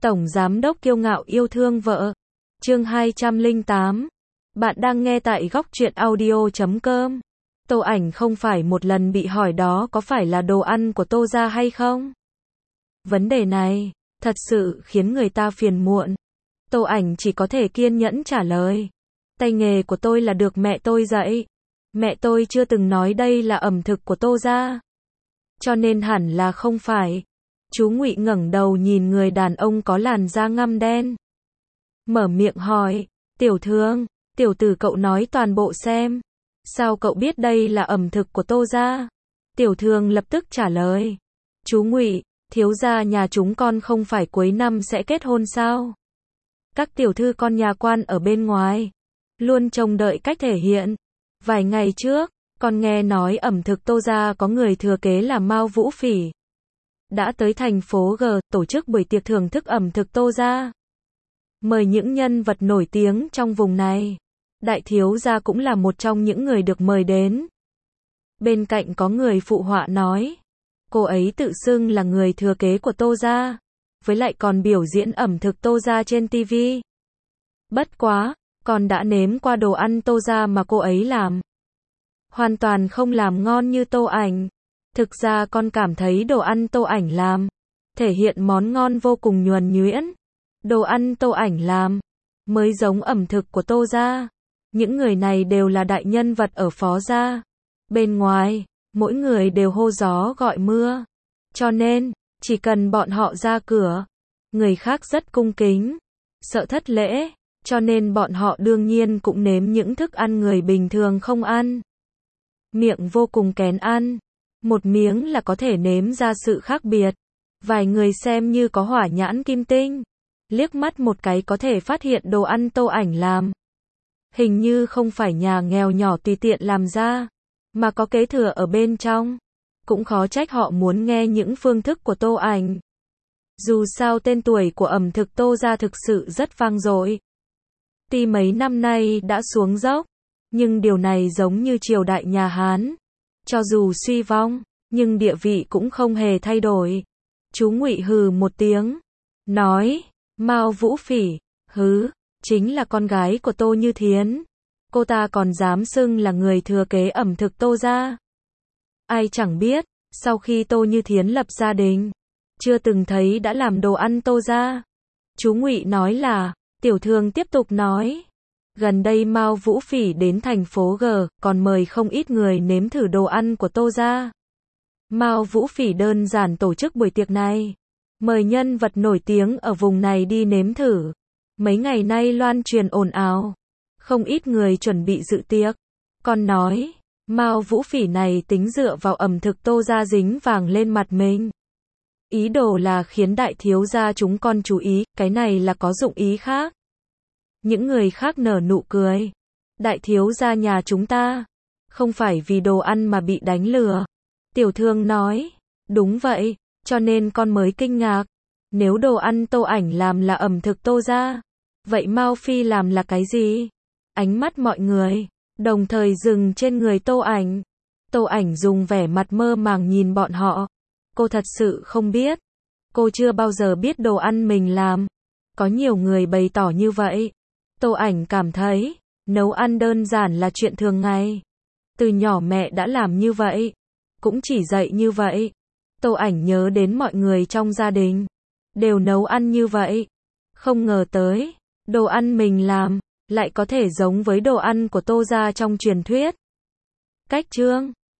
Tổng giám đốc kiêu ngạo yêu thương vợ. Chương 208. Bạn đang nghe tại góc truyện audio.com. Tô Ảnh không phải một lần bị hỏi đó có phải là đồ ăn của Tô gia hay không. Vấn đề này, thật sự khiến người ta phiền muộn. Tô Ảnh chỉ có thể kiên nhẫn trả lời. Tay nghề của tôi là được mẹ tôi dạy. Mẹ tôi chưa từng nói đây là ẩm thực của Tô gia. Cho nên hẳn là không phải. Chú Ngụy ngẩng đầu nhìn người đàn ông có làn da ngăm đen. Mở miệng hỏi, tiểu thương, tiểu tử cậu nói toàn bộ xem. Sao cậu biết đây là ẩm thực của Tô gia? Tiểu thương lập tức trả lời. Chú Ngụy, thiếu gia nhà chúng con không phải cuối năm sẽ kết hôn sao? Các tiểu thư con nhà quan ở bên ngoài luôn trông đợi cách thể hiện. Vài ngày trước, con nghe nói ẩm thực Tô gia có người thừa kế là Mao Vũ Phỉ. Đã tới thành phố G tổ chức buổi tiệc thưởng thức ẩm thực Tô gia. Mời những nhân vật nổi tiếng trong vùng này. Đại thiếu gia cũng là một trong những người được mời đến. Bên cạnh có người phụ họa nói, cô ấy tự xưng là người thừa kế của Tô gia, với lại còn biểu diễn ẩm thực Tô gia trên TV. Bất quá, con đã nếm qua đồ ăn Tô gia mà cô ấy làm. Hoàn toàn không làm ngon như Tô Ảnh. Thực ra con cảm thấy đồ ăn Tô Ảnh làm, thể hiện món ngon vô cùng nhuần nhuyễn. Đồ ăn Tô Ảnh làm, mới giống ẩm thực của Tô gia. Những người này đều là đại nhân vật ở Phó gia. Bên ngoài, mỗi người đều hô gió gọi mưa. Cho nên, chỉ cần bọn họ ra cửa, người khác rất cung kính, sợ thất lễ, cho nên bọn họ đương nhiên cũng nếm những thức ăn người bình thường không ăn. Miệng vô cùng kén ăn, một miếng là có thể nếm ra sự khác biệt. Vài người xem như có hỏa nhãn kim tinh, liếc mắt một cái có thể phát hiện đồ ăn Tô Ảnh làm. Hình như không phải nhà nghèo nhỏ tùy tiện làm ra, mà có kế thừa ở bên trong. Cũng khó trách họ muốn nghe những phương thức của Tô Ảnh. Dù sao tên tuổi của ẩm thực Tô gia thực sự rất vang dội. Tuy mấy năm nay đã xuống dốc, nhưng điều này giống như triều đại nhà Hán. Cho dù suy vong, nhưng địa vị cũng không hề thay đổi. Chú Ngụy hừ một tiếng, nói, Mao Vũ Phỉ, hứ, chính là con gái của Tô Như Thiến. Cô ta còn dám xưng là người thừa kế ẩm thực Tô gia. Ai chẳng biết, sau khi Tô Như Thiến lập gia đình, chưa từng thấy đã làm đồ ăn Tô gia. Chú Ngụy nói là, tiểu thương tiếp tục nói, gần đây Mao Vũ Phỉ đến thành phố G, còn mời không ít người nếm thử đồ ăn của Tô gia. Mao Vũ Phỉ đơn giản tổ chức buổi tiệc này, mời nhân vật nổi tiếng ở vùng này đi nếm thử. Mấy ngày nay loan truyền ồn ào, không ít người chuẩn bị dự tiệc. Còn nói, Mao Vũ Phỉ này tính dựa vào ẩm thực Tô gia dính vàng lên mặt mình. Ý đồ là khiến đại thiếu gia chúng con chú ý, cái này là có dụng ý khác. Những người khác nở nụ cười. Đại thiếu gia nhà chúng ta, không phải vì đồ ăn mà bị đánh lừa. Tiểu thương nói, đúng vậy, cho nên con mới kinh ngạc. Nếu đồ ăn Tô Ảnh làm là ẩm thực Tô gia, vậy Mao Phi làm là cái gì? Ánh mắt mọi người đồng thời dừng trên người Tô Ảnh. Tô Ảnh dùng vẻ mặt mơ màng nhìn bọn họ. Cô thật sự không biết. Cô chưa bao giờ biết đồ ăn mình làm. Có nhiều người bày tỏ như vậy. Tô Ảnh cảm thấy, nấu ăn đơn giản là chuyện thường ngày. Từ nhỏ mẹ đã làm như vậy, cũng chỉ dạy như vậy. Tô Ảnh nhớ đến mọi người trong gia đình đều nấu ăn như vậy. Không ngờ tới, đồ ăn mình làm lại có thể giống với đồ ăn của Tô gia trong truyền thuyết. Cách chương